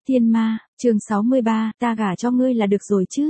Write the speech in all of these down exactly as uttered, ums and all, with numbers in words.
Thiên Ma, chương sáu mươi ba, ta gả cho ngươi là được rồi chứ.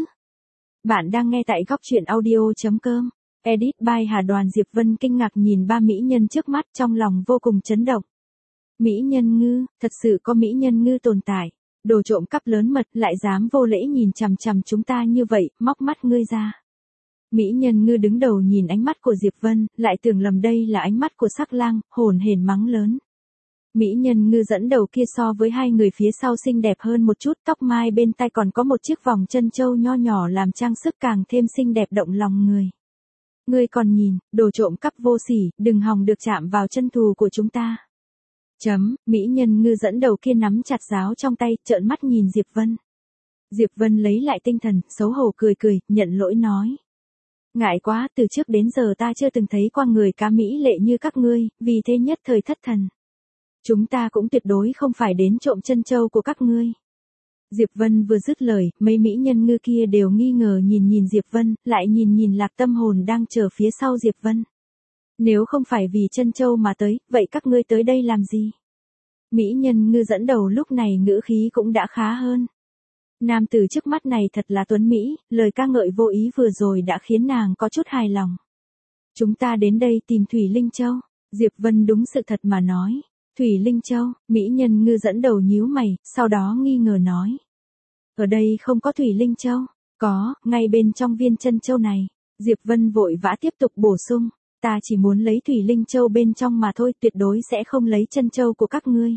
Bạn đang nghe tại góc truyện audio.com. Edit by Hà Đoàn. Diệp Vân kinh ngạc nhìn ba mỹ nhân trước mắt, trong lòng vô cùng chấn động. Mỹ nhân ngư, thật sự có mỹ nhân ngư tồn tại. Đồ trộm cắp lớn mật lại dám vô lễ nhìn chằm chằm chúng ta như vậy, móc mắt ngươi ra. Mỹ nhân ngư đứng đầu nhìn ánh mắt của Diệp Vân, lại tưởng lầm đây là ánh mắt của sắc lang, hồn hển mắng lớn. Mỹ nhân ngư dẫn đầu kia so với hai người phía sau xinh đẹp hơn một chút, tóc mai bên tai còn có một chiếc vòng chân châu nho nhỏ làm trang sức càng thêm xinh đẹp động lòng người. Ngươi còn nhìn, đồ trộm cắp vô sỉ, đừng hòng được chạm vào chân thù của chúng ta. Chấm, mỹ nhân ngư dẫn đầu kia nắm chặt giáo trong tay, trợn mắt nhìn Diệp Vân. Diệp Vân lấy lại tinh thần, xấu hổ cười cười, nhận lỗi nói. Ngại quá, từ trước đến giờ ta chưa từng thấy qua người cá mỹ lệ như các ngươi, vì thế nhất thời thất thần. Chúng ta cũng tuyệt đối không phải đến trộm chân châu của các ngươi. Diệp Vân vừa dứt lời, mấy mỹ nhân ngư kia đều nghi ngờ nhìn nhìn Diệp Vân, lại nhìn nhìn Lạc Tâm Hồn đang chờ phía sau Diệp Vân. Nếu không phải vì chân châu mà tới, vậy các ngươi tới đây làm gì? Mỹ nhân ngư dẫn đầu lúc này ngữ khí cũng đã khá hơn. Nam tử trước mắt này thật là tuấn Mỹ, lời ca ngợi vô ý vừa rồi đã khiến nàng có chút hài lòng. Chúng ta đến đây tìm Thủy Linh Châu. Diệp Vân đúng sự thật mà nói. Thủy Linh Châu, mỹ nhân ngư dẫn đầu nhíu mày, sau đó nghi ngờ nói. Ở đây không có Thủy Linh Châu. Có, ngay bên trong viên chân châu này. Diệp Vân vội vã tiếp tục bổ sung. Ta chỉ muốn lấy Thủy Linh Châu bên trong mà thôi, tuyệt đối sẽ không lấy chân châu của các ngươi.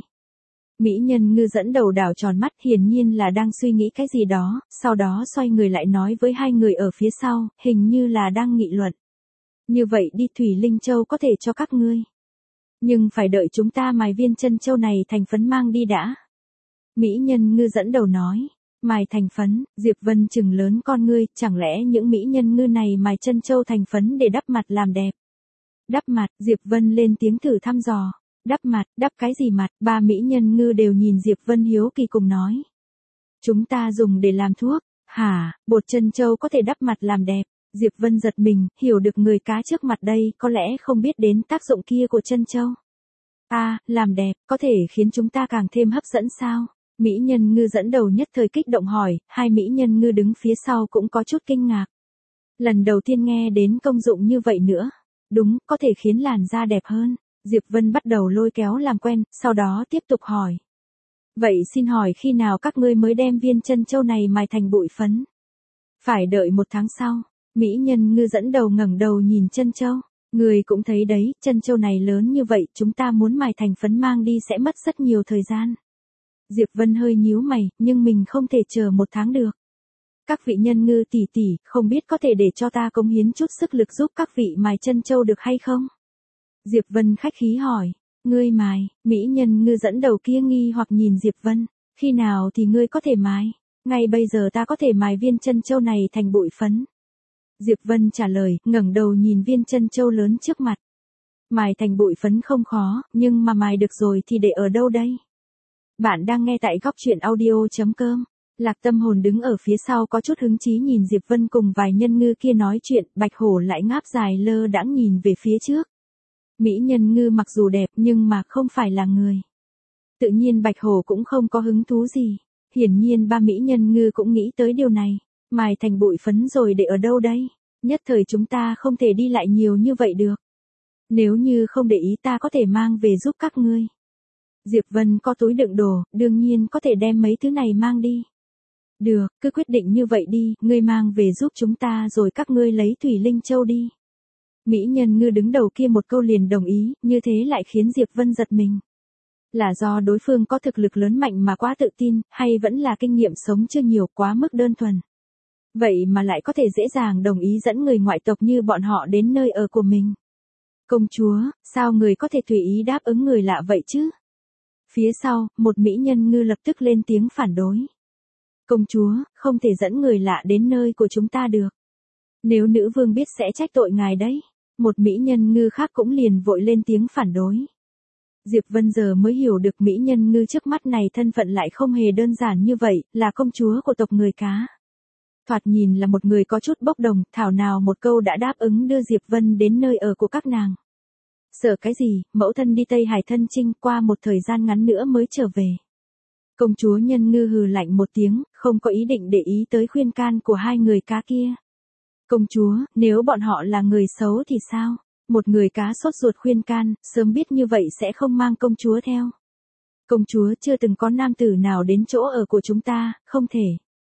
Mỹ nhân ngư dẫn đầu đảo tròn mắt, hiển nhiên là đang suy nghĩ cái gì đó, sau đó xoay người lại nói với hai người ở phía sau, hình như là đang nghị luận. Như vậy đi, Thủy Linh Châu có thể cho các ngươi. Nhưng phải đợi chúng ta mài viên chân châu này thành phấn mang đi đã. Mỹ nhân ngư dẫn đầu nói. Mài thành phấn, Diệp Vân chừng lớn con ngươi, chẳng lẽ những mỹ nhân ngư này mài chân châu thành phấn để đắp mặt làm đẹp. Đắp mặt, Diệp Vân lên tiếng thử thăm dò. Đắp mặt, đắp cái gì mặt, ba mỹ nhân ngư đều nhìn Diệp Vân hiếu kỳ cùng nói. Chúng ta dùng để làm thuốc, hả, bột chân châu có thể đắp mặt làm đẹp. Diệp Vân giật mình, hiểu được người cá trước mặt đây có lẽ không biết đến tác dụng kia của chân châu. À, làm đẹp, có thể khiến chúng ta càng thêm hấp dẫn sao? Mỹ nhân ngư dẫn đầu nhất thời kích động hỏi, hai mỹ nhân ngư đứng phía sau cũng có chút kinh ngạc. Lần đầu tiên nghe đến công dụng như vậy nữa. Đúng, có thể khiến làn da đẹp hơn. Diệp Vân bắt đầu lôi kéo làm quen, sau đó tiếp tục hỏi. Vậy xin hỏi khi nào các ngươi mới đem viên chân châu này mài thành bụi phấn? Phải đợi một tháng sau. Mỹ nhân ngư dẫn đầu ngẩng đầu nhìn chân châu. Người cũng thấy đấy, chân châu này lớn như vậy, chúng ta muốn mài thành phấn mang đi sẽ mất rất nhiều thời gian. Diệp Vân hơi nhíu mày, nhưng mình không thể chờ một tháng được. Các vị nhân ngư tỷ tỷ, không biết có thể để cho ta cống hiến chút sức lực giúp các vị mài chân châu được hay không? Diệp Vân khách khí hỏi. Ngươi mài, mỹ nhân ngư dẫn đầu kia nghi hoặc nhìn Diệp Vân. Khi nào thì ngươi có thể mài? Ngay bây giờ ta có thể mài viên chân châu này thành bụi phấn. Diệp Vân trả lời, ngẩng đầu nhìn viên chân châu lớn trước mặt. Mài thành bụi phấn không khó, nhưng mà mài được rồi thì để ở đâu đây? Bạn đang nghe tại góc truyện audio.com. Lạc Tâm Hồn đứng ở phía sau có chút hứng chí nhìn Diệp Vân cùng vài nhân ngư kia nói chuyện, Bạch Hổ lại ngáp dài lơ đãng nhìn về phía trước. Mỹ nhân ngư mặc dù đẹp nhưng mà không phải là người. Tự nhiên Bạch Hổ cũng không có hứng thú gì. Hiển nhiên ba mỹ nhân ngư cũng nghĩ tới điều này. Mài thành bụi phấn rồi để ở đâu đây? Nhất thời chúng ta không thể đi lại nhiều như vậy được. Nếu như không để ý ta có thể mang về giúp các ngươi. Diệp Vân có túi đựng đồ, đương nhiên có thể đem mấy thứ này mang đi. Được, cứ quyết định như vậy đi, ngươi mang về giúp chúng ta rồi các ngươi lấy Thủy Linh Châu đi. Mỹ nhân ngư đứng đầu kia một câu liền đồng ý, như thế lại khiến Diệp Vân giật mình. Là do đối phương có thực lực lớn mạnh mà quá tự tin, hay vẫn là kinh nghiệm sống chưa nhiều quá mức đơn thuần. Vậy mà lại có thể dễ dàng đồng ý dẫn người ngoại tộc như bọn họ đến nơi ở của mình. Công chúa, sao người có thể tùy ý đáp ứng người lạ vậy chứ? Phía sau, một mỹ nhân ngư lập tức lên tiếng phản đối. Công chúa, không thể dẫn người lạ đến nơi của chúng ta được. Nếu nữ vương biết sẽ trách tội ngài đấy. Một mỹ nhân ngư khác cũng liền vội lên tiếng phản đối. Diệp Vân giờ mới hiểu được mỹ nhân ngư trước mắt này thân phận lại không hề đơn giản như vậy, là công chúa của tộc người cá. Thoạt nhìn là một người có chút bốc đồng, thảo nào một câu đã đáp ứng đưa Diệp Vân đến nơi ở của các nàng. Sợ cái gì, mẫu thân đi Tây Hải thân chinh qua một thời gian ngắn nữa mới trở về. Công chúa Nhân Ngư hừ lạnh một tiếng, không có ý định để ý tới khuyên can của hai người cá kia. Công chúa, nếu bọn họ là người xấu thì sao? Một người cá sốt ruột khuyên can, sớm biết như vậy sẽ không mang công chúa theo. Công chúa chưa từng có nam tử nào đến chỗ ở của chúng ta, không thể.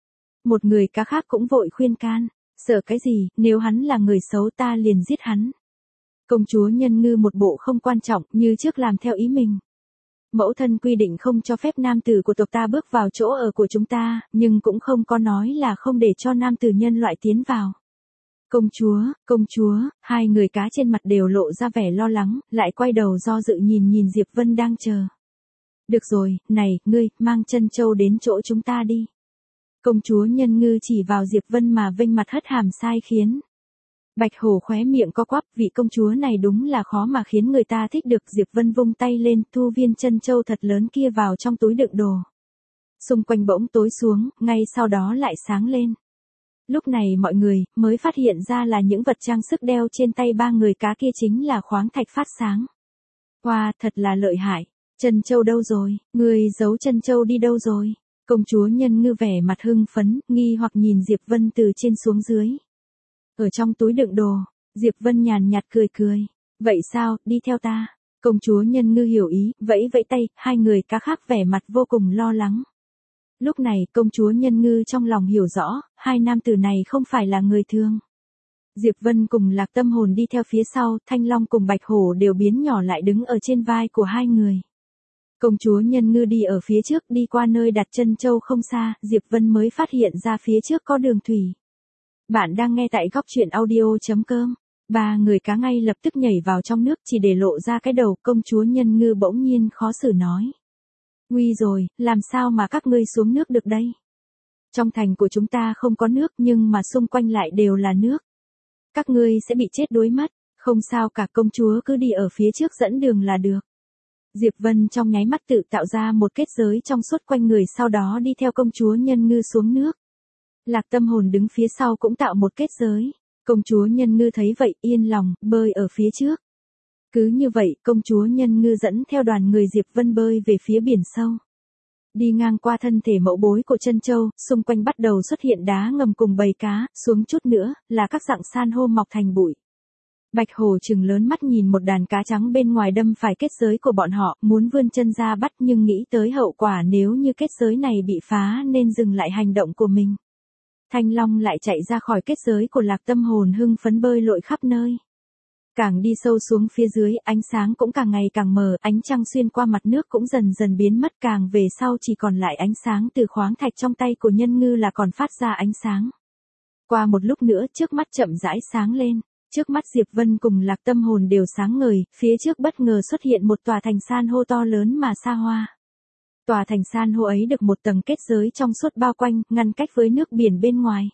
Một người cá khác cũng vội khuyên can, sợ cái gì, nếu hắn là người xấu ta liền giết hắn. Công chúa Nhân Ngư một bộ không quan trọng, như trước làm theo ý mình. Mẫu thân quy định không cho phép nam tử của tộc ta bước vào chỗ ở của chúng ta, nhưng cũng không có nói là không để cho nam tử nhân loại tiến vào. Công chúa, công chúa, hai người cá trên mặt đều lộ ra vẻ lo lắng, lại quay đầu do dự nhìn nhìn Diệp Vân đang chờ. Được rồi, này, ngươi, mang chân châu đến chỗ chúng ta đi. Công chúa Nhân Ngư chỉ vào Diệp Vân mà vênh mặt hất hàm sai khiến. Bạch Hổ khóe miệng co quắp, vị công chúa này đúng là khó mà khiến người ta thích được. Diệp Vân vung tay lên, thu viên chân châu thật lớn kia vào trong túi đựng đồ. Xung quanh bỗng tối xuống, ngay sau đó lại sáng lên. Lúc này mọi người mới phát hiện ra là những vật trang sức đeo trên tay ba người cá kia chính là khoáng thạch phát sáng. Wow, thật là lợi hại. Chân châu đâu rồi? Người giấu chân châu đi đâu rồi? Công chúa Nhân Ngư vẻ mặt hưng phấn, nghi hoặc nhìn Diệp Vân từ trên xuống dưới. Ở trong túi đựng đồ, Diệp Vân nhàn nhạt cười cười. Vậy sao, đi theo ta. Công chúa Nhân Ngư hiểu ý, vẫy vẫy tay, hai người cá khác vẻ mặt vô cùng lo lắng. Lúc này, công chúa Nhân Ngư trong lòng hiểu rõ, hai nam tử này không phải là người thường. Diệp Vân cùng Lạc Tâm Hồn đi theo phía sau, Thanh Long cùng Bạch Hổ đều biến nhỏ lại đứng ở trên vai của hai người. Công chúa Nhân Ngư đi ở phía trước, đi qua nơi đặt chân châu không xa, Diệp Vân mới phát hiện ra phía trước có đường thủy. Bạn đang nghe tại góc truyện audio chấm com. Ba người cá ngay lập tức nhảy vào trong nước chỉ để lộ ra cái đầu. Công chúa Nhân Ngư bỗng nhiên khó xử nói. Nguy rồi, làm sao mà các ngươi xuống nước được đây? Trong thành của chúng ta không có nước nhưng mà xung quanh lại đều là nước. Các ngươi sẽ bị chết đuối mất. Không sao cả, công chúa cứ đi ở phía trước dẫn đường là được. Diệp Vân trong nháy mắt tự tạo ra một kết giới trong suốt quanh người, sau đó đi theo công chúa Nhân Ngư xuống nước. Lạc Tâm Hồn đứng phía sau cũng tạo một kết giới. Công chúa Nhân Ngư thấy vậy yên lòng, bơi ở phía trước. Cứ như vậy, công chúa Nhân Ngư dẫn theo đoàn người Diệp Vân bơi về phía biển sâu. Đi ngang qua thân thể mẫu bối của chân châu, xung quanh bắt đầu xuất hiện đá ngầm cùng bầy cá, xuống chút nữa, là các dạng san hô mọc thành bụi. Bạch Hổ trừng lớn mắt nhìn một đàn cá trắng bên ngoài đâm phải kết giới của bọn họ, muốn vươn chân ra bắt nhưng nghĩ tới hậu quả nếu như kết giới này bị phá nên dừng lại hành động của mình. Thanh Long lại chạy ra khỏi kết giới của Lạc Tâm Hồn hưng phấn bơi lội khắp nơi. Càng đi sâu xuống phía dưới, ánh sáng cũng càng ngày càng mờ, ánh trăng xuyên qua mặt nước cũng dần dần biến mất, càng về sau chỉ còn lại ánh sáng từ khoáng thạch trong tay của Nhân Ngư là còn phát ra ánh sáng. Qua một lúc nữa, trước mắt chậm rãi sáng lên, trước mắt Diệp Vân cùng Lạc Tâm Hồn đều sáng ngời, phía trước bất ngờ xuất hiện một tòa thành san hô to lớn mà xa hoa. Tòa thành san hô ấy được một tầng kết giới trong suốt bao quanh, ngăn cách với nước biển bên ngoài.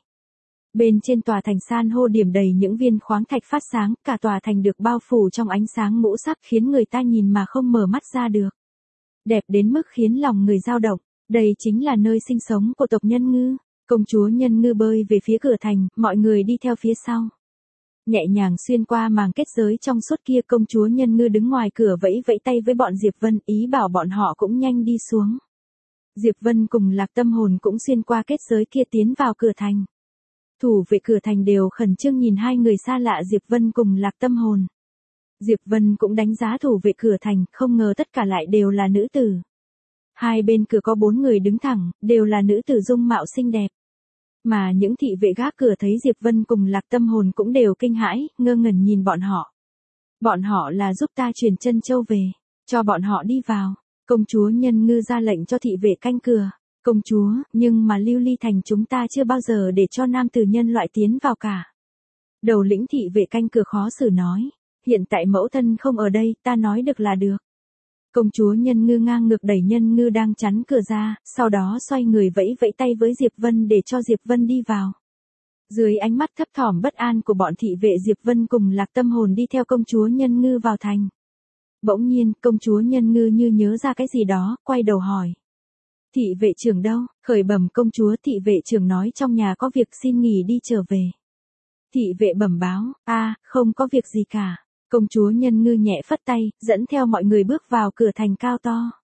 Bên trên tòa thành san hô điểm đầy những viên khoáng thạch phát sáng, cả tòa thành được bao phủ trong ánh sáng ngũ sắc khiến người ta nhìn mà không mở mắt ra được. Đẹp đến mức khiến lòng người dao động, đây chính là nơi sinh sống của tộc Nhân Ngư. Công chúa Nhân Ngư bơi về phía cửa thành, mọi người đi theo phía sau. Nhẹ nhàng xuyên qua màng kết giới trong suốt kia, công chúa Nhân Ngư đứng ngoài cửa vẫy vẫy tay với bọn Diệp Vân, ý bảo bọn họ cũng nhanh đi xuống. Diệp Vân cùng Lạc Tâm Hồn cũng xuyên qua kết giới kia tiến vào cửa thành. Thủ vệ cửa thành đều khẩn trương nhìn hai người xa lạ Diệp Vân cùng Lạc Tâm Hồn. Diệp Vân cũng đánh giá thủ vệ cửa thành, không ngờ tất cả lại đều là nữ tử. Hai bên cửa có bốn người đứng thẳng, đều là nữ tử dung mạo xinh đẹp. Mà những thị vệ gác cửa thấy Diệp Vân cùng Lạc Tâm Hồn cũng đều kinh hãi, ngơ ngẩn nhìn bọn họ. Bọn họ là giúp ta truyền chân châu về, cho bọn họ đi vào. Công chúa Nhân Ngư ra lệnh cho thị vệ canh cửa. Công chúa, nhưng mà Lưu Ly Thành chúng ta chưa bao giờ để cho nam tử nhân loại tiến vào cả. Đầu lĩnh thị vệ canh cửa khó xử nói, hiện tại mẫu thân không ở đây, ta nói được là được. Công chúa Nhân Ngư ngang ngược đẩy Nhân Ngư đang chắn cửa ra, sau đó xoay người vẫy vẫy tay với Diệp Vân để cho Diệp Vân đi vào. Dưới ánh mắt thấp thỏm bất an của bọn thị vệ, Diệp Vân cùng Lạc Tâm Hồn đi theo công chúa Nhân Ngư vào thành. Bỗng nhiên, công chúa Nhân Ngư như nhớ ra cái gì đó, quay đầu hỏi. Thị vệ trưởng đâu? Khởi bẩm công chúa, thị vệ trưởng nói trong nhà có việc xin nghỉ đi trở về. Thị vệ bẩm báo, a, à, không có việc gì cả. Công chúa Nhân Ngư nhẹ phất tay, dẫn theo mọi người bước vào cửa thành cao to.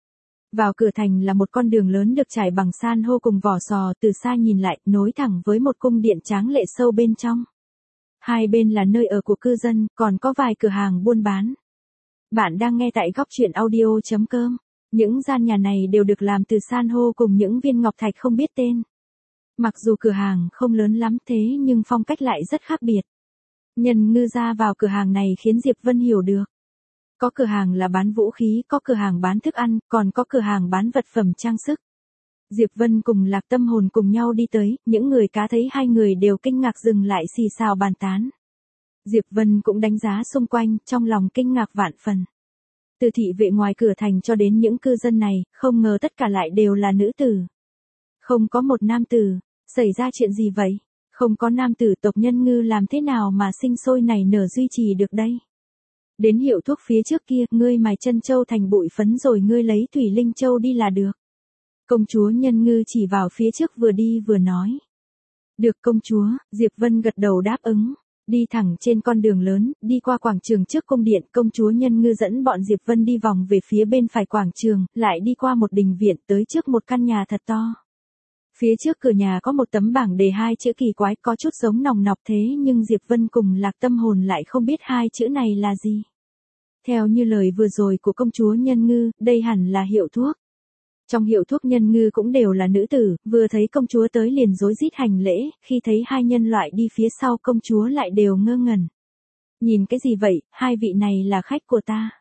Vào cửa thành là một con đường lớn được trải bằng san hô cùng vỏ sò, từ xa nhìn lại, nối thẳng với một cung điện tráng lệ sâu bên trong. Hai bên là nơi ở của cư dân, còn có vài cửa hàng buôn bán. Bạn đang nghe tại góc truyện audio chấm com. Những gian nhà này đều được làm từ san hô cùng những viên ngọc thạch không biết tên. Mặc dù cửa hàng không lớn lắm thế nhưng phong cách lại rất khác biệt. Nhân Ngư ra vào cửa hàng này khiến Diệp Vân hiểu được. Có cửa hàng là bán vũ khí, có cửa hàng bán thức ăn, còn có cửa hàng bán vật phẩm trang sức. Diệp Vân cùng Lạc Tâm Hồn cùng nhau đi tới, những người cá thấy hai người đều kinh ngạc dừng lại xì xào bàn tán. Diệp Vân cũng đánh giá xung quanh, trong lòng kinh ngạc vạn phần. Từ thị vệ ngoài cửa thành cho đến những cư dân này, không ngờ tất cả lại đều là nữ tử. Không có một nam tử, xảy ra chuyện gì vậy? Không có nam tử, tộc Nhân Ngư làm thế nào mà sinh sôi nảy nở duy trì được đây? Đến hiệu thuốc phía trước kia, ngươi mài chân châu thành bụi phấn rồi ngươi lấy thủy linh châu đi là được. Công chúa Nhân Ngư chỉ vào phía trước vừa đi vừa nói. Được công chúa, Diệp Vân gật đầu đáp ứng. Đi thẳng trên con đường lớn, đi qua quảng trường trước cung điện, công chúa Nhân Ngư dẫn bọn Diệp Vân đi vòng về phía bên phải quảng trường, lại đi qua một đình viện tới trước một căn nhà thật to. Phía trước cửa nhà có một tấm bảng đề hai chữ kỳ quái, có chút giống nòng nọc thế nhưng Diệp Vân cùng Lạc Tâm Hồn lại không biết hai chữ này là gì. Theo như lời vừa rồi của công chúa Nhân Ngư, đây hẳn là hiệu thuốc. Trong hiệu thuốc Nhân Ngư cũng đều là nữ tử, vừa thấy công chúa tới liền rối rít hành lễ, khi thấy hai nhân loại đi phía sau công chúa lại đều ngơ ngẩn. Nhìn cái gì vậy, hai vị này là khách của ta.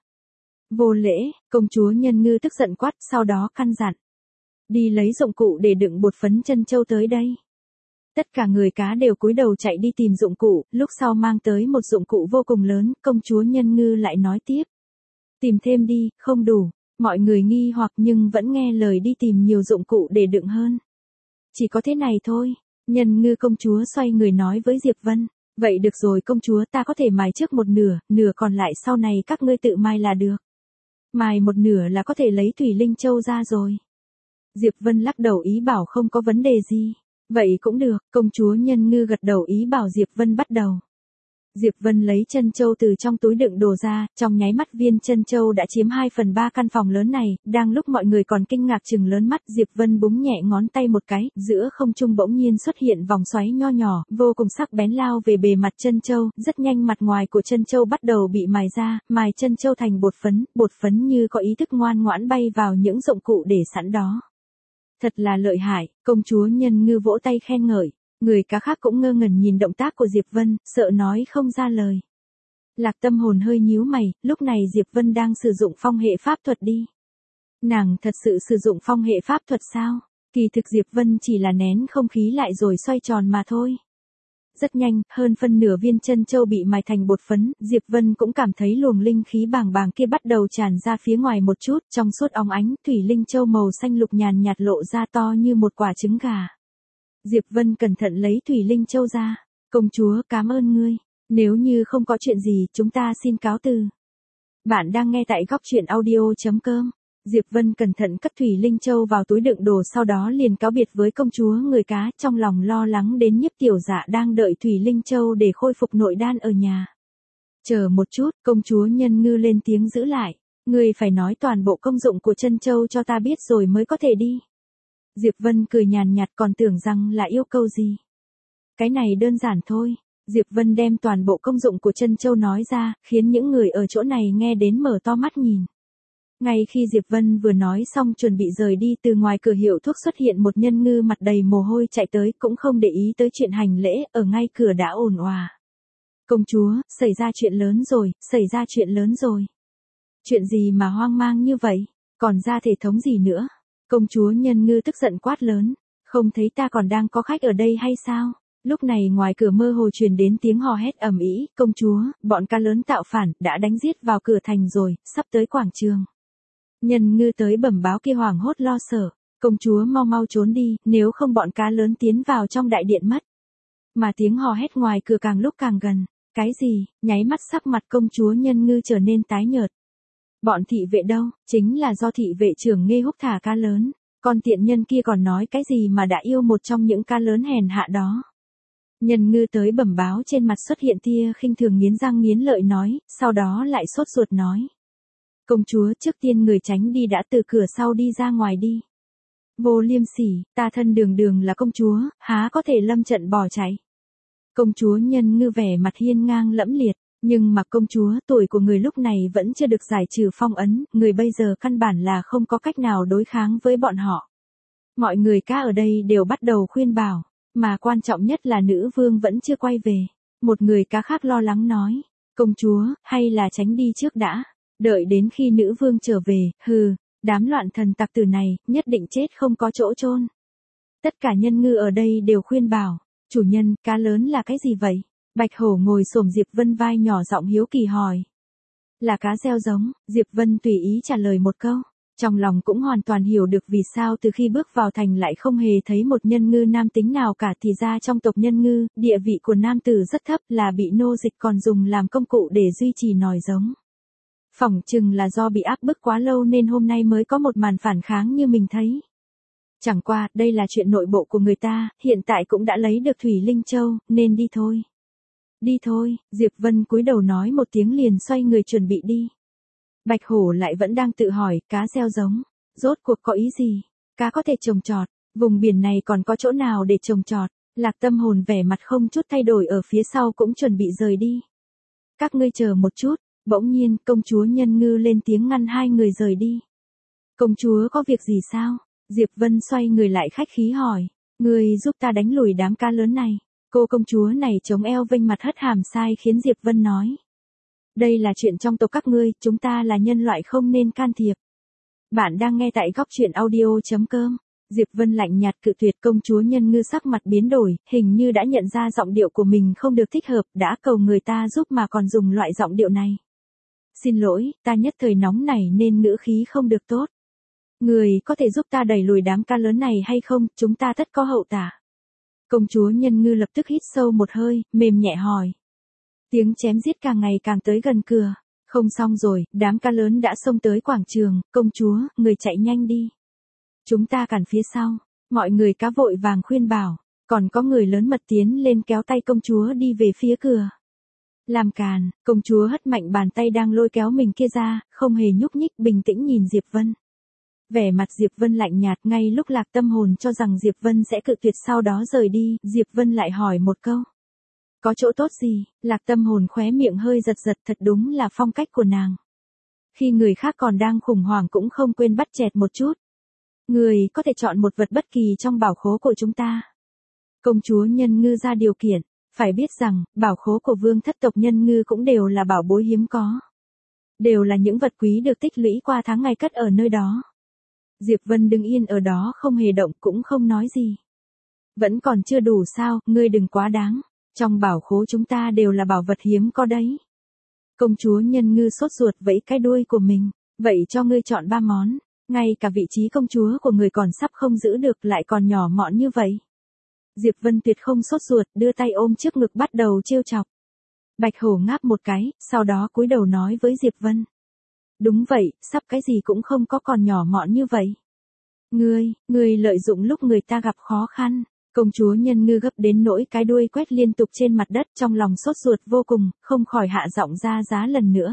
Vô lễ, công chúa Nhân Ngư tức giận quát, sau đó căn dặn. Đi lấy dụng cụ để đựng bột phấn chân châu tới đây. Tất cả người cá đều cúi đầu chạy đi tìm dụng cụ, lúc sau mang tới một dụng cụ vô cùng lớn, công chúa Nhân Ngư lại nói tiếp. Tìm thêm đi, không đủ. Mọi người nghi hoặc nhưng vẫn nghe lời đi tìm nhiều dụng cụ để đựng hơn. Chỉ có thế này thôi, Nhân Ngư công chúa xoay người nói với Diệp Vân. Vậy được rồi công chúa, ta có thể mài trước một nửa, nửa còn lại sau này các ngươi tự mài là được. Mài một nửa là có thể lấy thủy linh châu ra rồi. Diệp Vân lắc đầu ý bảo không có vấn đề gì. Vậy cũng được, công chúa Nhân Ngư gật đầu ý bảo Diệp Vân bắt đầu. Diệp Vân lấy chân châu từ trong túi đựng đồ ra, trong nháy mắt viên chân châu đã chiếm hai phần ba căn phòng lớn này, đang lúc mọi người còn kinh ngạc chừng lớn mắt, Diệp Vân búng nhẹ ngón tay một cái, giữa không trung bỗng nhiên xuất hiện vòng xoáy nho nhỏ, vô cùng sắc bén lao về bề mặt chân châu, rất nhanh mặt ngoài của chân châu bắt đầu bị mài ra, mài chân châu thành bột phấn, bột phấn như có ý thức ngoan ngoãn bay vào những dụng cụ để sẵn đó. Thật là lợi hại, công chúa Nhân Ngư vỗ tay khen ngợi. Người cá khác cũng ngơ ngẩn nhìn động tác của Diệp Vân, sợ nói không ra lời. Lạc Tâm Hồn hơi nhíu mày, lúc này Diệp Vân đang sử dụng phong hệ pháp thuật đi. Nàng thật sự sử dụng phong hệ pháp thuật sao? Kỳ thực Diệp Vân chỉ là nén không khí lại rồi xoay tròn mà thôi. Rất nhanh, hơn phân nửa viên chân châu bị mài thành bột phấn, Diệp Vân cũng cảm thấy luồng linh khí bàng bàng kia bắt đầu tràn ra phía ngoài một chút, trong suốt óng ánh, thủy linh châu màu xanh lục nhàn nhạt lộ ra to như một quả trứng gà. Diệp Vân cẩn thận lấy thủy linh châu ra. Công chúa cảm ơn ngươi. Nếu như không có chuyện gì chúng ta xin cáo từ. Bạn đang nghe tại góc truyện audio chấm com. Diệp Vân cẩn thận cất thủy linh châu vào túi đựng đồ sau đó liền cáo biệt với công chúa người cá trong lòng lo lắng đến Nhiếp Tiểu Dạ đang đợi thủy linh châu để khôi phục nội đan ở nhà. Chờ một chút, công chúa Nhân Ngư lên tiếng giữ lại. Ngươi phải nói toàn bộ công dụng của chân châu cho ta biết rồi mới có thể đi. Diệp Vân cười nhàn nhạt còn tưởng rằng là yêu cầu gì. Cái này đơn giản thôi. Diệp Vân đem toàn bộ công dụng của chân châu nói ra, khiến những người ở chỗ này nghe đến mở to mắt nhìn. Ngay khi Diệp Vân vừa nói xong chuẩn bị rời đi, từ ngoài cửa hiệu thuốc xuất hiện một nhân ngư mặt đầy mồ hôi chạy tới, cũng không để ý tới chuyện hành lễ, ở ngay cửa đã ồn òa. Công chúa, xảy ra chuyện lớn rồi, xảy ra chuyện lớn rồi. Chuyện gì mà hoang mang như vậy, còn ra thể thống gì nữa? Công chúa Nhân Ngư tức giận quát lớn, không thấy ta còn đang có khách ở đây hay sao? Lúc này ngoài cửa mơ hồ truyền đến tiếng hò hét ầm ĩ, công chúa, bọn cá lớn tạo phản, đã đánh giết vào cửa thành rồi, sắp tới quảng trường. Nhân Ngư tới bẩm báo kia hoảng hốt lo sợ, công chúa mau mau trốn đi, nếu không bọn cá lớn tiến vào trong đại điện mất. Mà tiếng hò hét ngoài cửa càng lúc càng gần, cái gì, nháy mắt sắc mặt công chúa Nhân Ngư trở nên tái nhợt. Bọn thị vệ đâu, chính là do thị vệ trưởng Nghê Húc thả cá lớn, con tiện nhân kia còn nói cái gì mà đã yêu một trong những cá lớn hèn hạ đó. Nhân Ngư tới bẩm báo trên mặt xuất hiện tia khinh thường nghiến răng nghiến lợi nói, sau đó lại sốt ruột nói. Công chúa, trước tiên người tránh đi đã, từ cửa sau đi ra ngoài đi. Vô liêm sỉ, ta thân đường đường là công chúa, há có thể lâm trận bỏ chạy. Công chúa Nhân Ngư vẻ mặt hiên ngang lẫm liệt, nhưng mà công chúa, tuổi của người lúc này vẫn chưa được giải trừ phong ấn, người bây giờ căn bản là không có cách nào đối kháng với bọn họ. Mọi người cá ở đây đều bắt đầu khuyên bảo, mà quan trọng nhất là nữ vương vẫn chưa quay về. Một người cá khác lo lắng nói, công chúa, hay là tránh đi trước đã, đợi đến khi nữ vương trở về, hừ, đám loạn thần tặc tử này, nhất định chết không có chỗ chôn. Tất cả nhân ngư ở đây đều khuyên bảo, chủ nhân, cá lớn là cái gì vậy? Bạch hổ ngồi xổm Diệp Vân vai nhỏ giọng hiếu kỳ hỏi. Là cá gieo giống, Diệp Vân tùy ý trả lời một câu. Trong lòng cũng hoàn toàn hiểu được vì sao từ khi bước vào thành lại không hề thấy một nhân ngư nam tính nào cả, thì ra trong tộc nhân ngư, địa vị của nam tử rất thấp, là bị nô dịch còn dùng làm công cụ để duy trì nòi giống. Phỏng chừng là do bị áp bức quá lâu nên hôm nay mới có một màn phản kháng như mình thấy. Chẳng qua, đây là chuyện nội bộ của người ta, hiện tại cũng đã lấy được Thủy Linh Châu, nên đi thôi. Đi thôi, Diệp Vân cúi đầu nói một tiếng liền xoay người chuẩn bị đi. Bạch hổ lại vẫn đang tự hỏi, cá gieo giống, rốt cuộc có ý gì? Cá có thể trồng trọt, vùng biển này còn có chỗ nào để trồng trọt? Lạc Tâm Hồn vẻ mặt không chút thay đổi ở phía sau cũng chuẩn bị rời đi. Các ngươi chờ một chút, bỗng nhiên công chúa Nhân Ngư lên tiếng ngăn hai người rời đi. Công chúa có việc gì sao? Diệp Vân xoay người lại khách khí hỏi, ngươi giúp ta đánh lùi đám cá lớn này. Cô công chúa này chống eo vênh mặt hất hàm sai khiến Diệp Vân nói. Đây là chuyện trong tộc các ngươi, chúng ta là nhân loại không nên can thiệp. Bạn đang nghe tại góc truyện audio.com. Diệp Vân lạnh nhạt cự tuyệt. Công chúa Nhân Ngư sắc mặt biến đổi, hình như đã nhận ra giọng điệu của mình không được thích hợp, đã cầu người ta giúp mà còn dùng loại giọng điệu này. Xin lỗi, ta nhất thời nóng nảy nên ngữ khí không được tốt. Người có thể giúp ta đẩy lùi đám cá lớn này hay không, chúng ta tất có hậu tả. Công chúa Nhân Ngư lập tức hít sâu một hơi, mềm nhẹ hỏi. Tiếng chém giết càng ngày càng tới gần cửa. Không xong rồi, đám cá lớn đã xông tới quảng trường, công chúa, người chạy nhanh đi. Chúng ta cản phía sau. Mọi người cá vội vàng khuyên bảo, còn có người lớn mật tiến lên kéo tay công chúa đi về phía cửa. Làm càn, công chúa hất mạnh bàn tay đang lôi kéo mình kia ra, không hề nhúc nhích, bình tĩnh nhìn Diệp Vân. Vẻ mặt Diệp Vân lạnh nhạt, ngay lúc Lạc Tâm Hồn cho rằng Diệp Vân sẽ cự tuyệt sau đó rời đi, Diệp Vân lại hỏi một câu. Có chỗ tốt gì? Lạc Tâm Hồn khóe miệng hơi giật giật, thật đúng là phong cách của nàng. Khi người khác còn đang khủng hoảng cũng không quên bắt chẹt một chút. Người có thể chọn một vật bất kỳ trong bảo khố của chúng ta. Công chúa Nhân Ngư ra điều kiện, phải biết rằng, bảo khố của vương thất tộc Nhân Ngư cũng đều là bảo bối hiếm có. Đều là những vật quý được tích lũy qua tháng ngày cất ở nơi đó. Diệp Vân đứng yên ở đó không hề động cũng không nói gì. Vẫn còn chưa đủ sao, ngươi đừng quá đáng. Trong bảo khố chúng ta đều là bảo vật hiếm có đấy. Công chúa Nhân Ngư sốt ruột vẫy cái đuôi của mình. Vậy cho ngươi chọn ba món. Ngay cả vị trí công chúa của người còn sắp không giữ được lại còn nhỏ mọn như vậy. Diệp Vân tuyệt không sốt ruột, đưa tay ôm trước ngực bắt đầu trêu chọc. Bạch hổ ngáp một cái, sau đó cúi đầu nói với Diệp Vân. Đúng vậy, sắp cái gì cũng không có còn nhỏ mọn như vậy. Ngươi, ngươi lợi dụng lúc người ta gặp khó khăn. Công chúa Nhân Ngư gấp đến nỗi cái đuôi quét liên tục trên mặt đất, trong lòng sốt ruột vô cùng, không khỏi hạ giọng ra giá lần nữa.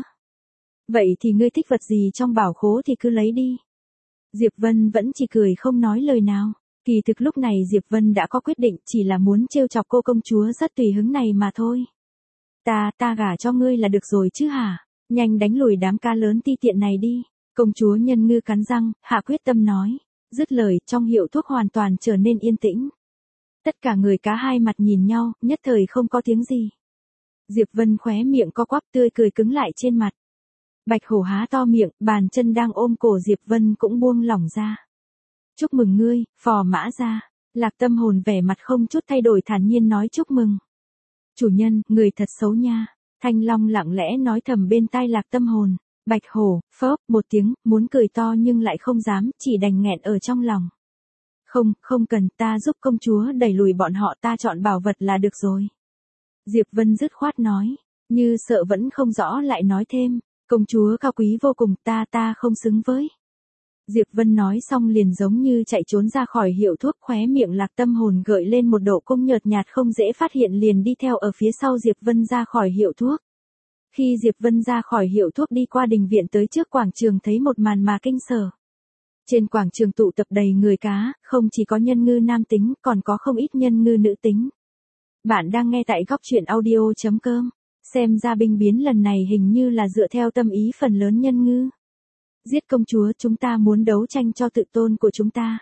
Vậy thì ngươi thích vật gì trong bảo khố thì cứ lấy đi. Diệp Vân vẫn chỉ cười không nói lời nào. Kỳ thực lúc này Diệp Vân đã có quyết định, chỉ là muốn trêu chọc cô công chúa rất tùy hứng này mà thôi. Ta, ta gả cho ngươi là được rồi chứ hả? Nhanh đánh lùi đám cá lớn ti tiện này đi. Công chúa Nhân Ngư cắn răng, hạ quyết tâm nói. Dứt lời, trong hiệu thuốc hoàn toàn trở nên yên tĩnh. Tất cả người cá hai mặt nhìn nhau, nhất thời không có tiếng gì. Diệp Vân khóe miệng co quắp, tươi cười cứng lại trên mặt. Bạch hổ há to miệng, bàn chân đang ôm cổ Diệp Vân cũng buông lỏng ra. Chúc mừng ngươi, phò mã ra. Lạc Tâm Hồn vẻ mặt không chút thay đổi thản nhiên nói chúc mừng. Chủ nhân, người thật xấu nha. Thanh Long lặng lẽ nói thầm bên tai Lạc Tâm Hồn. Bạch hổ, phớp, một tiếng, muốn cười to nhưng lại không dám, chỉ đành nghẹn ở trong lòng. Không, không cần, ta giúp công chúa đẩy lùi bọn họ, ta chọn bảo vật là được rồi. Diệp Vân dứt khoát nói, như sợ vẫn không rõ lại nói thêm, công chúa cao quý vô cùng, ta ta không xứng với. Diệp Vân nói xong liền giống như chạy trốn ra khỏi hiệu thuốc, khóe miệng Lạc Tâm Hồn gợi lên một độ cong nhợt nhạt không dễ phát hiện liền đi theo ở phía sau Diệp Vân ra khỏi hiệu thuốc. Khi Diệp Vân ra khỏi hiệu thuốc đi qua đình viện tới trước quảng trường thấy một màn mà kinh sở. Trên quảng trường tụ tập đầy người cá, không chỉ có nhân ngư nam tính, còn có không ít nhân ngư nữ tính. Bạn đang nghe tại góc truyện audio chấm com. Xem ra binh biến lần này hình như là dựa theo tâm ý phần lớn nhân ngư. Giết công chúa, chúng ta muốn đấu tranh cho tự tôn của chúng ta.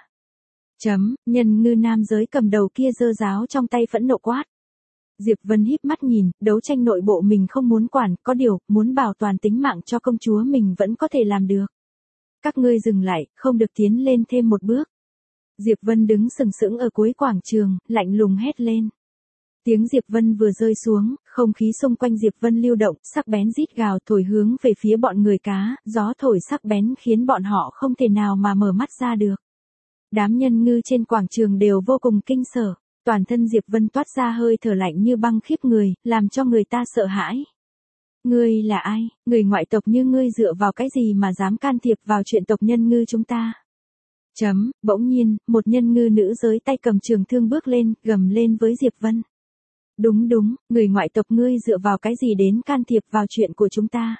Chấm, nhân ngư nam giới cầm đầu kia giơ giáo trong tay phẫn nộ quát. Diệp Vân híp mắt nhìn, đấu tranh nội bộ mình không muốn quản, có điều, muốn bảo toàn tính mạng cho công chúa mình vẫn có thể làm được. Các ngươi dừng lại, không được tiến lên thêm một bước. Diệp Vân đứng sừng sững ở cuối quảng trường, lạnh lùng hét lên. Tiếng Diệp Vân vừa rơi xuống, không khí xung quanh Diệp Vân lưu động, sắc bén rít gào thổi hướng về phía bọn người cá, gió thổi sắc bén khiến bọn họ không thể nào mà mở mắt ra được. Đám nhân ngư trên quảng trường đều vô cùng kinh sợ, toàn thân Diệp Vân toát ra hơi thở lạnh như băng khiếp người, làm cho người ta sợ hãi. Ngươi là ai, người ngoại tộc như ngươi dựa vào cái gì mà dám can thiệp vào chuyện tộc nhân ngư chúng ta? Chấm, bỗng nhiên, một nhân ngư nữ giới tay cầm trường thương bước lên, gầm lên với Diệp Vân. Đúng đúng, người ngoại tộc ngươi dựa vào cái gì đến can thiệp vào chuyện của chúng ta?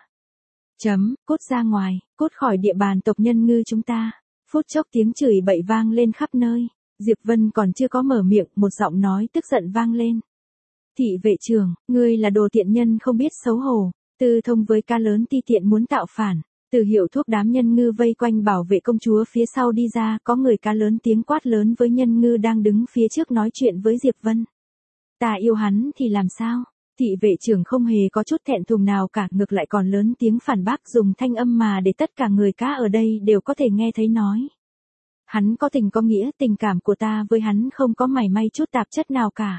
Chấm, cút ra ngoài, cút khỏi địa bàn tộc nhân ngư chúng ta. Phút chốc tiếng chửi bậy vang lên khắp nơi. Diệp Vân còn chưa có mở miệng, một giọng nói tức giận vang lên. Thị vệ trưởng, ngươi là đồ tiện nhân không biết xấu hổ, tư thông với ca lớn ti tiện muốn tạo phản. Từ hiệu thuốc đám nhân ngư vây quanh bảo vệ công chúa phía sau đi ra, có người ca lớn tiếng quát lớn với nhân ngư đang đứng phía trước nói chuyện với Diệp Vân. Ta yêu hắn thì làm sao? Thị vệ trưởng không hề có chút thẹn thùng nào cả, ngược lại còn lớn tiếng phản bác dùng thanh âm mà để tất cả người cá ở đây đều có thể nghe thấy nói. Hắn có tình có nghĩa, tình cảm của ta với hắn không có mảy may chút tạp chất nào cả.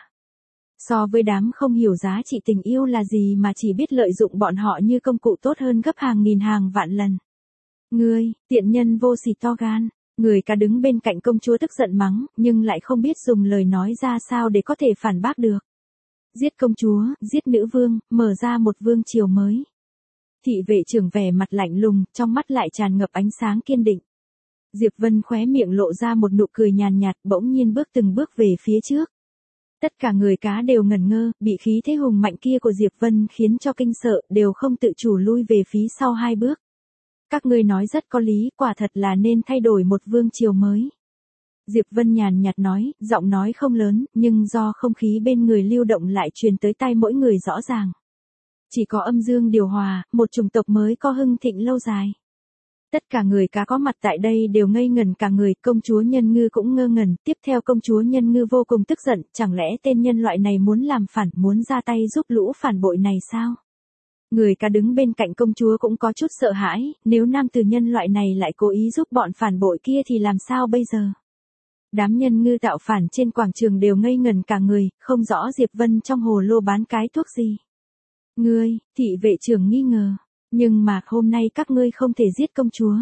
So với đám không hiểu giá trị tình yêu là gì mà chỉ biết lợi dụng bọn họ như công cụ tốt hơn gấp hàng nghìn hàng vạn lần. Ngươi, tiện nhân vô sỉ to gan. Người cá đứng bên cạnh công chúa tức giận mắng, nhưng lại không biết dùng lời nói ra sao để có thể phản bác được. Giết công chúa, giết nữ vương, mở ra một vương triều mới. Thị vệ trưởng vẻ mặt lạnh lùng, trong mắt lại tràn ngập ánh sáng kiên định. Diệp Vân khóe miệng lộ ra một nụ cười nhàn nhạt, bỗng nhiên bước từng bước về phía trước. Tất cả người cá đều ngẩn ngơ, bị khí thế hùng mạnh kia của Diệp Vân khiến cho kinh sợ, đều không tự chủ lui về phía sau hai bước. Các ngươi nói rất có lý, quả thật là nên thay đổi một vương triều mới. Diệp Vân nhàn nhạt nói, giọng nói không lớn, nhưng do không khí bên người lưu động lại truyền tới tai mỗi người rõ ràng. Chỉ có âm dương điều hòa, một chủng tộc mới có hưng thịnh lâu dài. Tất cả người cá có mặt tại đây đều ngây ngẩn cả người, công chúa nhân ngư cũng ngơ ngẩn, tiếp theo công chúa nhân ngư vô cùng tức giận, chẳng lẽ tên nhân loại này muốn làm phản, muốn ra tay giúp lũ phản bội này sao? Người cá đứng bên cạnh công chúa cũng có chút sợ hãi, nếu nam tử nhân loại này lại cố ý giúp bọn phản bội kia thì làm sao bây giờ? Đám nhân ngư tạo phản trên quảng trường đều ngây ngẩn cả người, không rõ Diệp Vân trong hồ lô bán cái thuốc gì. Ngươi, thị vệ trưởng nghi ngờ, nhưng mà hôm nay các ngươi không thể giết công chúa.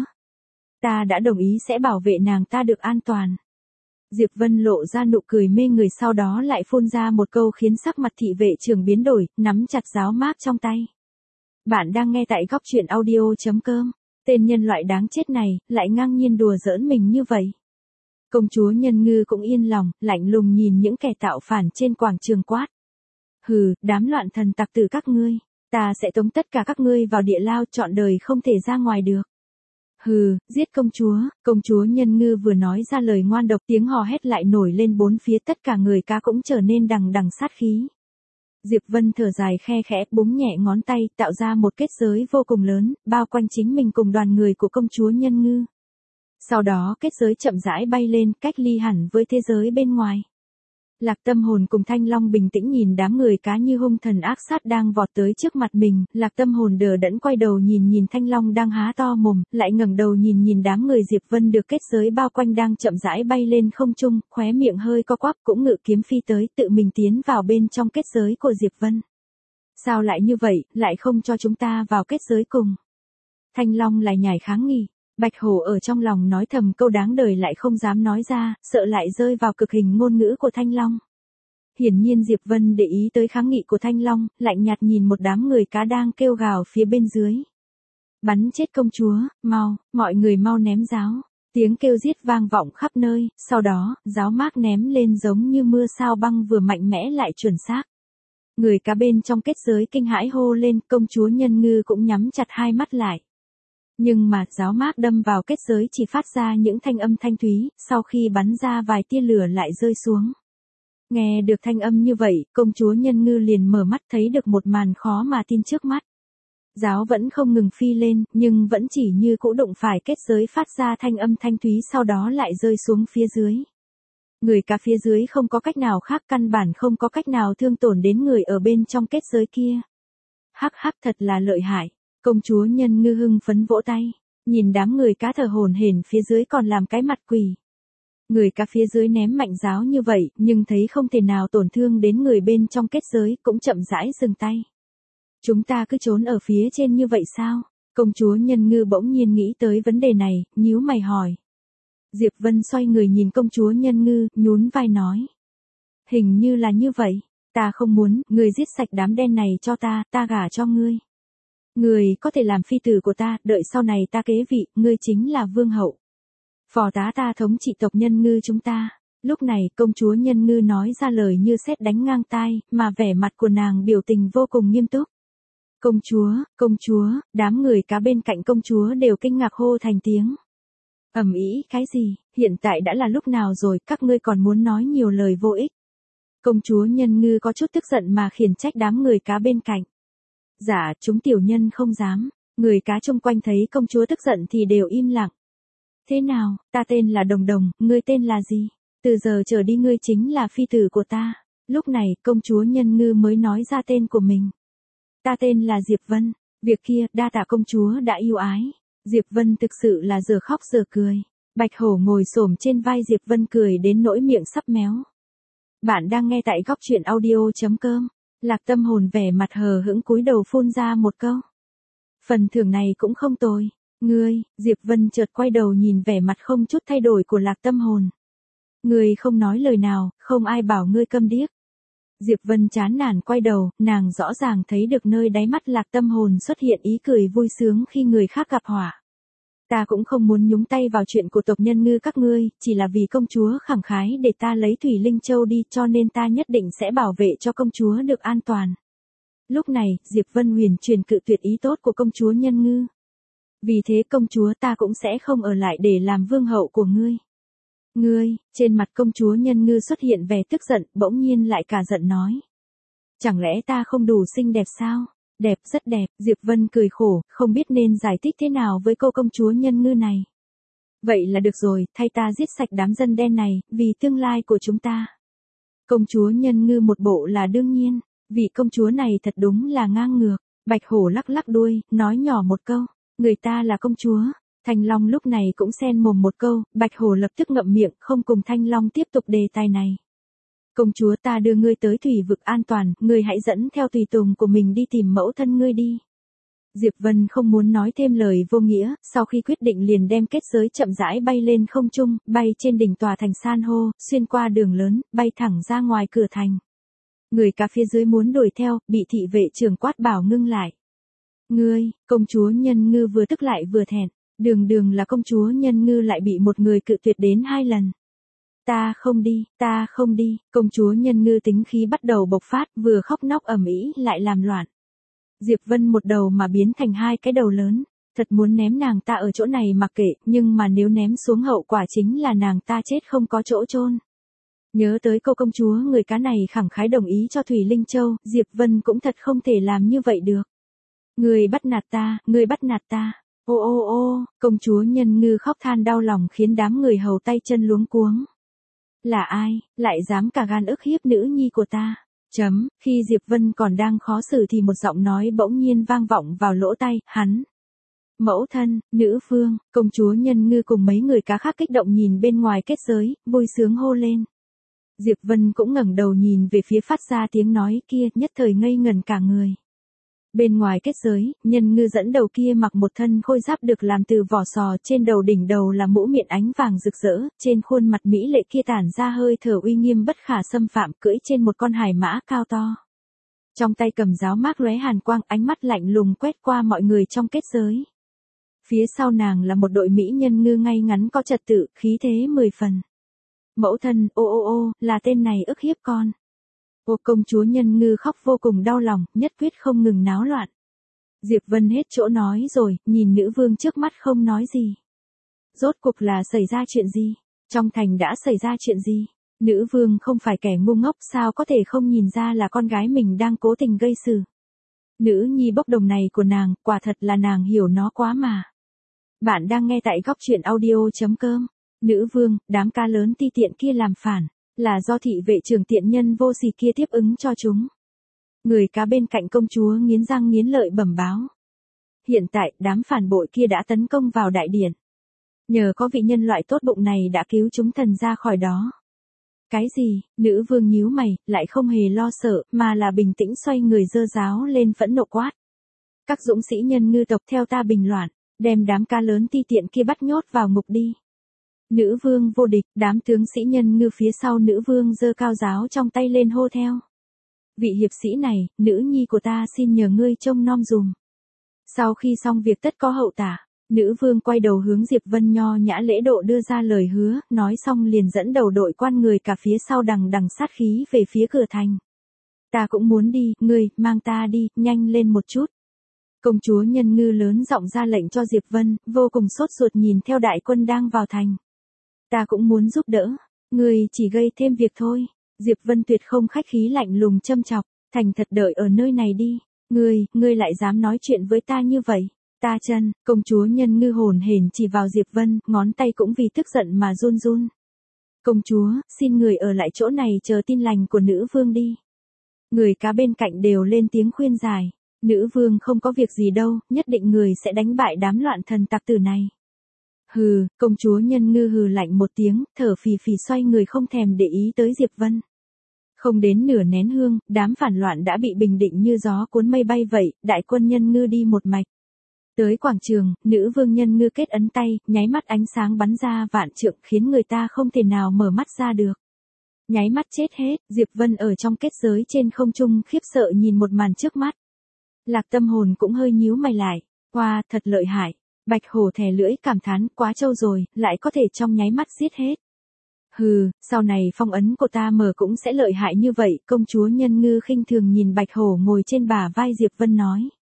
Ta đã đồng ý sẽ bảo vệ nàng ta được an toàn. Diệp Vân lộ ra nụ cười mê người, sau đó lại phun ra một câu khiến sắc mặt thị vệ trưởng biến đổi, nắm chặt giáo mác trong tay. Bạn đang nghe tại góc truyện audio chấm com. Tên nhân loại đáng chết này, lại ngang nhiên đùa giỡn mình như vậy. Công chúa nhân ngư cũng yên lòng, lạnh lùng nhìn những kẻ tạo phản trên quảng trường quát. Hừ, đám loạn thần tặc tử các ngươi, ta sẽ tống tất cả các ngươi vào địa lao, trọn đời không thể ra ngoài được. Hừ, giết công chúa, công chúa nhân ngư vừa nói ra lời ngoan độc, tiếng hò hét lại nổi lên bốn phía, tất cả người cá cũng trở nên đằng đằng sát khí. Diệp Vân thở dài khe khẽ, búng nhẹ ngón tay, tạo ra một kết giới vô cùng lớn, bao quanh chính mình cùng đoàn người của công chúa nhân ngư. Sau đó kết giới chậm rãi bay lên, cách ly hẳn với thế giới bên ngoài. Lạc Tâm Hồn cùng Thanh Long bình tĩnh nhìn đám người cá như hung thần ác sát đang vọt tới trước mặt mình, Lạc Tâm Hồn đờ đẫn quay đầu nhìn nhìn Thanh Long đang há to mồm, lại ngẩng đầu nhìn nhìn đám người Diệp Vân được kết giới bao quanh đang chậm rãi bay lên không trung, khóe miệng hơi co quắp, cũng ngự kiếm phi tới, tự mình tiến vào bên trong kết giới của Diệp Vân. Sao lại như vậy, lại không cho chúng ta vào kết giới cùng? Thanh Long lại nhảy kháng nghị. Bạch Hổ ở trong lòng nói thầm câu đáng đời lại không dám nói ra, sợ lại rơi vào cực hình ngôn ngữ của Thanh Long. Hiển nhiên Diệp Vân để ý tới kháng nghị của Thanh Long, lạnh nhạt nhìn một đám người cá đang kêu gào phía bên dưới. Bắn chết công chúa, mau, mọi người mau ném giáo. Tiếng kêu giết vang vọng khắp nơi, sau đó, giáo mác ném lên giống như mưa sao băng vừa mạnh mẽ lại chuẩn xác. Người cá bên trong kết giới kinh hãi hô lên, công chúa Nhân Ngư cũng nhắm chặt hai mắt lại. Nhưng mà giáo mác đâm vào kết giới chỉ phát ra những thanh âm thanh thúy, sau khi bắn ra vài tia lửa lại rơi xuống. Nghe được thanh âm như vậy, công chúa Nhân Ngư liền mở mắt thấy được một màn khó mà tin trước mắt. Giáo vẫn không ngừng phi lên, nhưng vẫn chỉ như cũ đụng phải kết giới phát ra thanh âm thanh thúy sau đó lại rơi xuống phía dưới. Người cá phía dưới không có cách nào khác, căn bản không có cách nào thương tổn đến người ở bên trong kết giới kia. Hắc hắc, thật là lợi hại. Công chúa Nhân Ngư hưng phấn vỗ tay, nhìn đám người cá thở hổn hển phía dưới còn làm cái mặt quỷ. Người cá phía dưới ném mạnh giáo như vậy, nhưng thấy không thể nào tổn thương đến người bên trong kết giới, cũng chậm rãi dừng tay. Chúng ta cứ trốn ở phía trên như vậy sao? Công chúa Nhân Ngư bỗng nhiên nghĩ tới vấn đề này, nhíu mày hỏi. Diệp Vân xoay người nhìn công chúa Nhân Ngư, nhún vai nói. Hình như là như vậy, ta không muốn, ngươi giết sạch đám đen này cho ta, ta gả cho ngươi. Ngươi có thể làm phi tử của ta, đợi sau này ta kế vị, ngươi chính là vương hậu. Phò tá ta thống trị tộc Nhân Ngư chúng ta. Lúc này công chúa Nhân Ngư nói ra lời như sét đánh ngang tai, mà vẻ mặt của nàng biểu tình vô cùng nghiêm túc. Công chúa, công chúa, đám người cá bên cạnh công chúa đều kinh ngạc hô thành tiếng. Ầm ĩ, cái gì, hiện tại đã là lúc nào rồi, các ngươi còn muốn nói nhiều lời vô ích. Công chúa Nhân Ngư có chút tức giận mà khiển trách đám người cá bên cạnh. Dạ, chúng tiểu nhân không dám, người cá chung quanh thấy công chúa tức giận thì đều im lặng. Thế nào, ta tên là Đồng Đồng, ngươi tên là gì? Từ giờ trở đi ngươi chính là phi tử của ta. Lúc này, công chúa Nhân Ngư mới nói ra tên của mình. Ta tên là Diệp Vân, việc kia, đa tạ công chúa đã yêu ái. Diệp Vân thực sự là giờ khóc giờ cười. Bạch Hổ ngồi xổm trên vai Diệp Vân cười đến nỗi miệng sắp méo. Bạn đang nghe tại góc truyện audio chấm com. Lạc Tâm Hồn vẻ mặt hờ hững cúi đầu phun ra một câu. Phần thưởng này cũng không tồi. Ngươi, Diệp Vân chợt quay đầu nhìn vẻ mặt không chút thay đổi của Lạc Tâm Hồn. Ngươi không nói lời nào, không ai bảo ngươi câm điếc. Diệp Vân chán nản quay đầu, nàng rõ ràng thấy được nơi đáy mắt Lạc Tâm Hồn xuất hiện ý cười vui sướng khi người khác gặp họa. Ta cũng không muốn nhúng tay vào chuyện của tộc Nhân Ngư các ngươi, chỉ là vì công chúa khẳng khái để ta lấy Thủy Linh Châu đi, cho nên ta nhất định sẽ bảo vệ cho công chúa được an toàn. Lúc này, Diệp Vân huyền truyền cự tuyệt ý tốt của công chúa Nhân Ngư. Vì thế công chúa ta cũng sẽ không ở lại để làm vương hậu của ngươi. Ngươi, trên mặt công chúa Nhân Ngư xuất hiện vẻ tức giận, bỗng nhiên lại cả giận nói. Chẳng lẽ ta không đủ xinh đẹp sao? Đẹp, rất đẹp, Diệp Vân cười khổ, không biết nên giải thích thế nào với cô công chúa Nhân Ngư này. Vậy là được rồi, thay ta giết sạch đám dân đen này, vì tương lai của chúng ta. Công chúa Nhân Ngư một bộ là đương nhiên, vị công chúa này thật đúng là ngang ngược. Bạch Hổ lắc lắc đuôi, nói nhỏ một câu, người ta là công chúa. Thanh Long lúc này cũng xen mồm một câu, Bạch Hổ lập tức ngậm miệng, không cùng Thanh Long tiếp tục đề tài này. Công chúa ta đưa ngươi tới thủy vực an toàn, ngươi hãy dẫn theo tùy tùng của mình đi tìm mẫu thân ngươi đi. Diệp Vân không muốn nói thêm lời vô nghĩa, sau khi quyết định liền đem kết giới chậm rãi bay lên không trung, bay trên đỉnh tòa thành san hô, xuyên qua đường lớn, bay thẳng ra ngoài cửa thành. Người cá phía dưới muốn đuổi theo, bị thị vệ trưởng quát bảo ngưng lại. Ngươi, công chúa Nhân Ngư vừa tức lại vừa thẹn. Đường đường là công chúa Nhân Ngư lại bị một người cự tuyệt đến hai lần. Ta không đi, ta không đi, công chúa Nhân Ngư tính khí bắt đầu bộc phát, vừa khóc nóc ầm ĩ lại làm loạn. Diệp Vân một đầu mà biến thành hai cái đầu lớn, thật muốn ném nàng ta ở chỗ này mặc kệ, nhưng mà nếu ném xuống hậu quả chính là nàng ta chết không có chỗ chôn. Nhớ tới cô công chúa người cá này khẳng khái đồng ý cho Thủy Linh Châu, Diệp Vân cũng thật không thể làm như vậy được. Người bắt nạt ta, người bắt nạt ta. Ô ô ô, công chúa Nhân Ngư khóc than đau lòng khiến đám người hầu tay chân luống cuống. Là ai, lại dám cả gan ức hiếp nữ nhi của ta? Chấm, khi Diệp Vân còn đang khó xử thì một giọng nói bỗng nhiên vang vọng vào lỗ tai, hắn. Mẫu thân, nữ phương, công chúa Nhân Ngư cùng mấy người cá khác kích động nhìn bên ngoài kết giới, vui sướng hô lên. Diệp Vân cũng ngẩng đầu nhìn về phía phát ra tiếng nói kia, nhất thời ngây ngẩn cả người. Bên ngoài kết giới, Nhân Ngư dẫn đầu kia mặc một thân khôi giáp được làm từ vỏ sò, trên đầu đỉnh đầu là mũ miệng ánh vàng rực rỡ, trên khuôn mặt mỹ lệ kia tản ra hơi thở uy nghiêm bất khả xâm phạm, cưỡi trên một con hải mã cao to. Trong tay cầm giáo mác lóe hàn quang, ánh mắt lạnh lùng quét qua mọi người trong kết giới. Phía sau nàng là một đội mỹ nhân ngư ngay ngắn có trật tự, khí thế mười phần. Mẫu thân, ô ô ô, là tên này ức hiếp con. Ô công chúa Nhân Ngư khóc vô cùng đau lòng, nhất quyết không ngừng náo loạn. Diệp Vân hết chỗ nói rồi, nhìn nữ vương trước mắt không nói gì. Rốt cuộc là xảy ra chuyện gì? Trong thành đã xảy ra chuyện gì? Nữ vương không phải kẻ ngu ngốc sao có thể không nhìn ra là con gái mình đang cố tình gây sự. Nữ nhi bốc đồng này của nàng, quả thật là nàng hiểu nó quá mà. Bạn đang nghe tại góc truyện audio.com. Nữ vương, đám cá lớn ti tiện kia làm phản, là do thị vệ trưởng tiện nhân vô sỉ kia tiếp ứng cho chúng. Người cá bên cạnh công chúa nghiến răng nghiến lợi bẩm báo. Hiện tại, đám phản bội kia đã tấn công vào đại điện. Nhờ có vị nhân loại tốt bụng này đã cứu chúng thần ra khỏi đó. Cái gì? Nữ vương nhíu mày, lại không hề lo sợ, mà là bình tĩnh xoay người giơ giáo lên phẫn nộ quát. Các dũng sĩ Nhân Ngư tộc theo ta bình loạn, đem đám cá lớn ti tiện kia bắt nhốt vào ngục đi. Nữ vương vô địch, đám tướng sĩ Nhân Ngư phía sau nữ vương giơ cao giáo trong tay lên hô theo. Vị hiệp sĩ này, nữ nhi của ta xin nhờ ngươi trông nom dùm. Sau khi xong việc tất có hậu tả, nữ vương quay đầu hướng Diệp Vân nho nhã lễ độ đưa ra lời hứa, nói xong liền dẫn đầu đội quan người cả phía sau đằng đằng sát khí về phía cửa thành. Ta cũng muốn đi, ngươi, mang ta đi, nhanh lên một chút. Công chúa Nhân Ngư lớn giọng ra lệnh cho Diệp Vân, vô cùng sốt ruột nhìn theo đại quân đang vào thành. Ta cũng muốn giúp đỡ, ngươi chỉ gây thêm việc thôi. Diệp Vân tuyệt không khách khí lạnh lùng châm chọc, thành thật đợi ở nơi này đi. Ngươi, ngươi lại dám nói chuyện với ta như vậy. Ta chân, công chúa Nhân Ngư hồn hển chỉ vào Diệp Vân, ngón tay cũng vì tức giận mà run run. Công chúa, xin người ở lại chỗ này chờ tin lành của nữ vương đi. Người cá bên cạnh đều lên tiếng khuyên giải. Nữ vương không có việc gì đâu, nhất định người sẽ đánh bại đám loạn thần tặc tử này. Hừ, công chúa Nhân Ngư hừ lạnh một tiếng, thở phì phì xoay người không thèm để ý tới Diệp Vân. Không đến nửa nén hương, đám phản loạn đã bị bình định như gió cuốn mây bay vậy, đại quân Nhân Ngư đi một mạch. Tới quảng trường, nữ vương Nhân Ngư kết ấn tay, nháy mắt ánh sáng bắn ra vạn trượng khiến người ta không thể nào mở mắt ra được. Nháy mắt chết hết, Diệp Vân ở trong kết giới trên không trung khiếp sợ nhìn một màn trước mắt. Lạc Tâm Hồn cũng hơi nhíu mày lại, wow, thật lợi hại. Bạch Hổ thè lưỡi cảm thán, quá trâu rồi, lại có thể trong nháy mắt giết hết. Hừ, sau này phong ấn của ta mở cũng sẽ lợi hại như vậy, công chúa Nhân Ngư khinh thường nhìn Bạch Hổ ngồi trên bả vai Diệp Vân nói.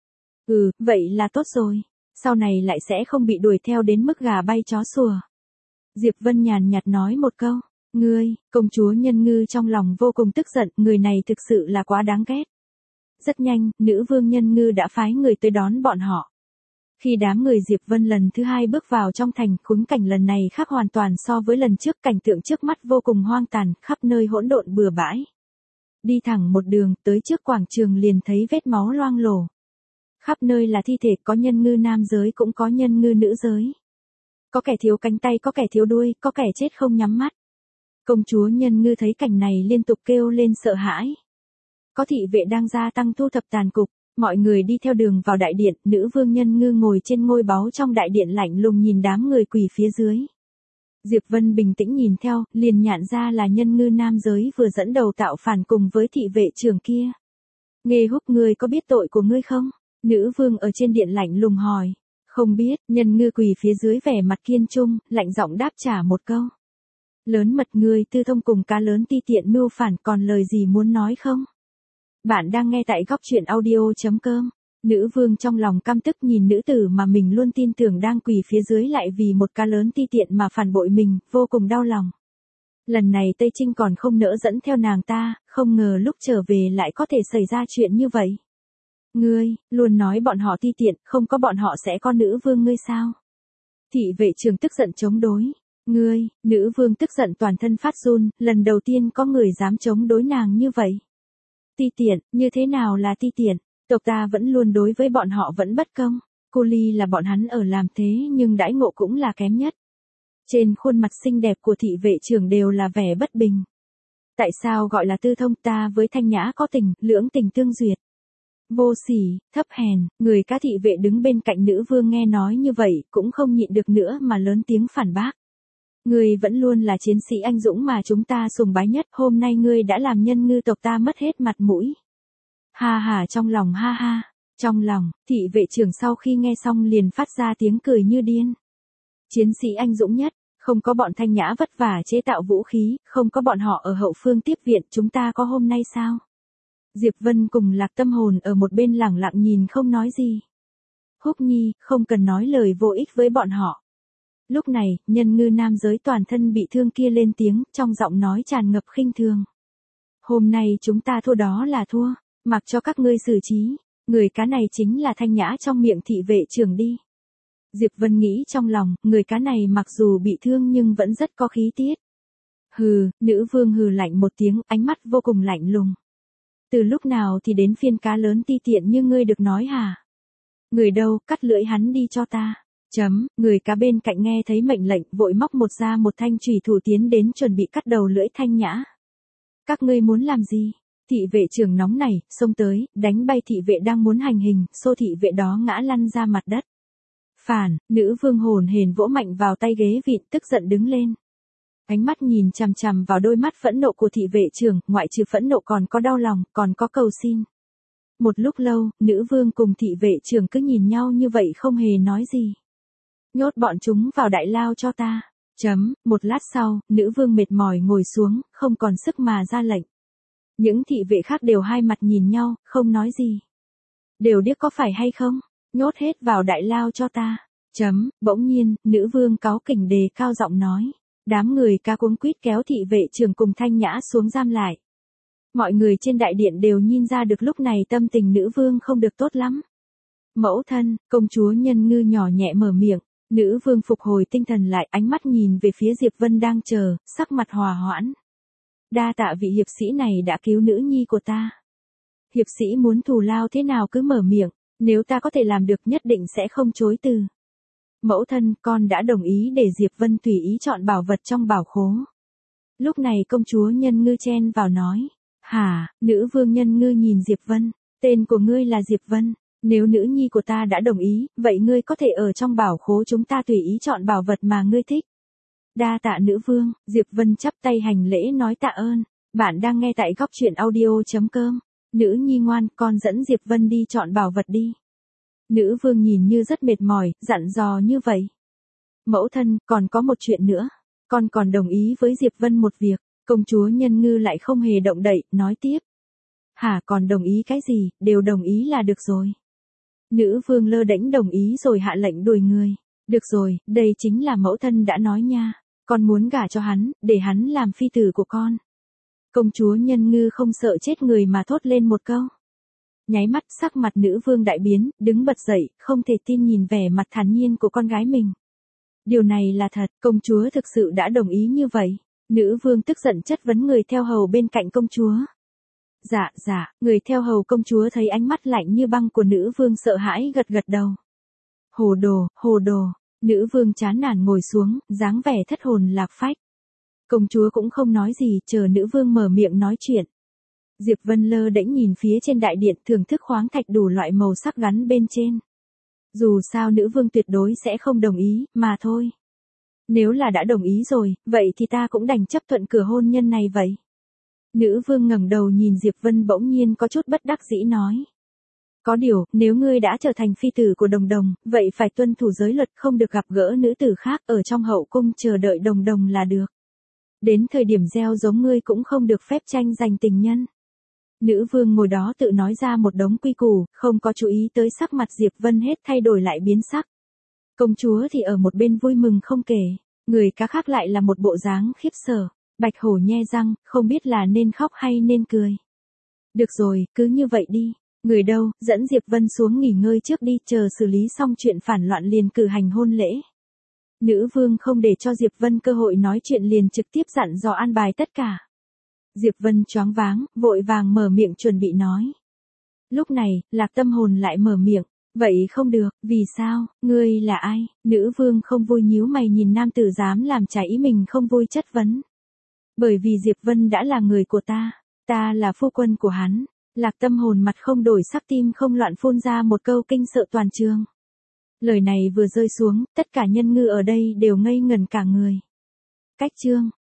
Ừ, vậy là tốt rồi, sau này lại sẽ không bị đuổi theo đến mức gà bay chó sủa. Diệp Vân nhàn nhạt nói một câu, ngươi, công chúa Nhân Ngư trong lòng vô cùng tức giận, người này thực sự là quá đáng ghét. Rất nhanh, nữ vương Nhân Ngư đã phái người tới đón bọn họ. Khi đám người Diệp Vân lần thứ hai bước vào trong thành, khung cảnh lần này khác hoàn toàn so với lần trước, cảnh tượng trước mắt vô cùng hoang tàn, khắp nơi hỗn độn bừa bãi. Đi thẳng một đường, tới trước quảng trường liền thấy vết máu loang lổ. Khắp nơi là thi thể, có Nhân Ngư nam giới cũng có Nhân Ngư nữ giới. Có kẻ thiếu cánh tay, có kẻ thiếu đuôi, có kẻ chết không nhắm mắt. Công chúa Nhân Ngư thấy cảnh này liên tục kêu lên sợ hãi. Có thị vệ đang gia tăng thu thập tàn cục. Mọi người đi theo đường vào đại điện, nữ vương Nhân Ngư ngồi trên ngôi báu trong đại điện lạnh lùng nhìn đám người quỳ phía dưới. Diệp Vân bình tĩnh nhìn theo, liền nhận ra là Nhân Ngư nam giới vừa dẫn đầu tạo phản cùng với thị vệ trưởng kia. Nghê Húc, ngươi có biết tội của ngươi không? Nữ vương ở trên điện lạnh lùng hỏi. Không biết, Nhân Ngư quỳ phía dưới vẻ mặt kiên trung, lạnh giọng đáp trả một câu. Lớn mật, ngươi tư thông cùng cá lớn ti tiện mưu phản, còn lời gì muốn nói không? Bạn đang nghe tại góc truyện audio.com. Nữ vương trong lòng căm tức nhìn nữ tử mà mình luôn tin tưởng đang quỳ phía dưới lại vì một cá lớn ti tiện mà phản bội mình, vô cùng đau lòng. Lần này Tây Trinh còn không nỡ dẫn theo nàng ta, không ngờ lúc trở về lại có thể xảy ra chuyện như vậy. Ngươi, luôn nói bọn họ ti tiện, không có bọn họ sẽ có nữ vương ngươi sao? Thị vệ trưởng tức giận chống đối. Ngươi, nữ vương tức giận toàn thân phát run, lần đầu tiên có người dám chống đối nàng như vậy. Ti tiện, như thế nào là ti tiện? Tộc ta vẫn luôn đối với bọn họ vẫn bất công. Cô Ly là bọn hắn ở làm thế nhưng đãi ngộ cũng là kém nhất. Trên khuôn mặt xinh đẹp của thị vệ trưởng đều là vẻ bất bình. Tại sao gọi là tư thông, ta với Thanh Nhã có tình, lưỡng tình tương duyệt. Vô sỉ, thấp hèn, người cá thị vệ đứng bên cạnh nữ vương nghe nói như vậy cũng không nhịn được nữa mà lớn tiếng phản bác. Ngươi vẫn luôn là chiến sĩ anh dũng mà chúng ta sùng bái nhất, hôm nay ngươi đã làm Nhân Ngư tộc ta mất hết mặt mũi. Ha ha, trong lòng ha ha, trong lòng, thị vệ trưởng sau khi nghe xong liền phát ra tiếng cười như điên. Chiến sĩ anh dũng nhất, Không có bọn Thanh Nhã vất vả chế tạo vũ khí, không có bọn họ ở hậu phương tiếp viện, chúng ta có hôm nay sao? Diệp Vân cùng Lạc Tâm Hồn ở một bên lẳng lặng nhìn không nói gì. Húc Nhi, không cần nói lời vô ích với bọn họ. Lúc này, nhân ngư nam giới toàn thân bị thương kia lên tiếng, trong giọng nói tràn ngập khinh thường. Hôm nay chúng ta thua đó là thua, mặc cho các ngươi xử trí, người cá này chính là Thanh Nhã trong miệng thị vệ trưởng đi. Diệp Vân nghĩ trong lòng, người cá này mặc dù bị thương nhưng vẫn rất có khí tiết. Hừ, nữ vương hừ lạnh một tiếng, ánh mắt vô cùng lạnh lùng. Từ lúc nào thì đến phiên cá lớn ti tiện như ngươi được nói hả? Người đâu, cắt lưỡi hắn đi cho ta. Chấm, người cá bên cạnh nghe thấy mệnh lệnh vội móc một ra một thanh chùy thủ tiến đến chuẩn bị cắt đầu lưỡi Thanh Nhã. Các ngươi muốn làm gì? Thị vệ trưởng nóng này, xông tới, đánh bay thị vệ đang muốn hành hình, xô thị vệ đó ngã lăn ra mặt đất. Phản, nữ vương hồn hển vỗ mạnh vào tay ghế vịn, tức giận đứng lên. Ánh mắt nhìn chằm chằm vào đôi mắt phẫn nộ của thị vệ trưởng, ngoại trừ phẫn nộ còn có đau lòng, còn có cầu xin. Một lúc lâu, nữ vương cùng thị vệ trưởng cứ nhìn nhau như vậy không hề nói gì. Nhốt bọn chúng vào đại lao cho ta. Chấm, một lát sau, nữ vương mệt mỏi ngồi xuống, không còn sức mà ra lệnh. Những thị vệ khác đều hai mặt nhìn nhau, không nói gì. Đều điếc có phải hay không? Nhốt hết vào đại lao cho ta. Chấm, bỗng nhiên, nữ vương cáu kỉnh đề cao giọng nói. Đám người ca cuống quýt kéo thị vệ trưởng cùng Thanh Nhã xuống giam lại. Mọi người trên đại điện đều nhìn ra được lúc này tâm tình nữ vương không được tốt lắm. Mẫu thân, công chúa Nhân Ngư nhỏ nhẹ mở miệng. Nữ vương phục hồi tinh thần lại, ánh mắt nhìn về phía Diệp Vân đang chờ, sắc mặt hòa hoãn. Đa tạ vị hiệp sĩ này đã cứu nữ nhi của ta. Hiệp sĩ muốn thù lao thế nào cứ mở miệng, nếu ta có thể làm được nhất định sẽ không chối từ. Mẫu thân, con đã đồng ý để Diệp Vân tùy ý chọn bảo vật trong bảo khố. Lúc này công chúa Nhân Ngư chen vào nói. Hả, nữ vương Nhân Ngư nhìn Diệp Vân, tên của ngươi là Diệp Vân. Nếu nữ nhi của ta đã đồng ý, vậy ngươi có thể ở trong bảo khố chúng ta tùy ý chọn bảo vật mà ngươi thích. Đa tạ nữ vương, Diệp Vân chắp tay hành lễ nói tạ ơn. Bạn đang nghe tại góc truyện audio chấm com. Nữ nhi ngoan, con dẫn Diệp Vân đi chọn bảo vật đi. Nữ vương nhìn như rất mệt mỏi, dặn dò như vậy. Mẫu thân, còn có một chuyện nữa. Con còn đồng ý với Diệp Vân một việc. Công chúa Nhân Ngư lại không hề động đậy, nói tiếp. Hả, còn đồng ý cái gì, đều đồng ý là được rồi. Nữ vương lơ đễnh đồng ý rồi hạ lệnh đuổi người. Được rồi, đây chính là mẫu thân đã nói nha. Con muốn gả cho hắn, để hắn làm phi tử của con. Công chúa Nhân Ngư không sợ chết người mà thốt lên một câu. Nháy mắt sắc mặt nữ vương đại biến, đứng bật dậy, không thể tin nhìn vẻ mặt thản nhiên của con gái mình. Điều này là thật, công chúa thực sự đã đồng ý như vậy. Nữ vương tức giận chất vấn người theo hầu bên cạnh công chúa. Dạ, dạ, người theo hầu công chúa thấy ánh mắt lạnh như băng của nữ vương sợ hãi gật gật đầu. Hồ đồ, hồ đồ, nữ vương chán nản ngồi xuống, dáng vẻ thất hồn lạc phách. Công chúa cũng không nói gì, chờ nữ vương mở miệng nói chuyện. Diệp Vân lơ đễnh nhìn phía trên đại điện thưởng thức khoáng thạch đủ loại màu sắc gắn bên trên. Dù sao nữ vương tuyệt đối sẽ không đồng ý, mà thôi. Nếu là đã đồng ý rồi, vậy thì ta cũng đành chấp thuận cửa hôn nhân này vậy. Nữ vương ngẩng đầu nhìn Diệp Vân bỗng nhiên có chút bất đắc dĩ nói. Có điều, nếu ngươi đã trở thành phi tử của đồng đồng, vậy phải tuân thủ giới luật không được gặp gỡ nữ tử khác ở trong hậu cung chờ đợi đồng đồng là được. Đến thời điểm gieo giống ngươi cũng không được phép tranh giành tình nhân. Nữ vương ngồi đó tự nói ra một đống quy củ, không có chú ý tới sắc mặt Diệp Vân hết thay đổi lại biến sắc. Công chúa thì ở một bên vui mừng không kể, người cá khác lại là một bộ dáng khiếp sợ. Bạch hổ nhe răng, không biết là nên khóc hay nên cười. Được rồi, cứ như vậy đi. Người đâu, dẫn Diệp Vân xuống nghỉ ngơi trước đi, chờ xử lý xong chuyện phản loạn liền cử hành hôn lễ. Nữ vương không để cho Diệp Vân cơ hội nói chuyện liền trực tiếp dặn dò an bài tất cả. Diệp Vân choáng váng, vội vàng mở miệng chuẩn bị nói. Lúc này, Lạc Tâm Hồn lại mở miệng. Vậy không được, vì sao, ngươi là ai? Nữ vương không vui nhíu mày nhìn nam tử dám làm trái ý mình không vui chất vấn. Bởi vì Diệp Vân đã là người của ta, ta là phu quân của hắn. Lạc Tâm Hồn mặt không đổi sắc tim không loạn phun ra một câu kinh sợ toàn trường. Lời này vừa rơi xuống, tất cả nhân ngư ở đây đều ngây ngẩn cả người. Cách chương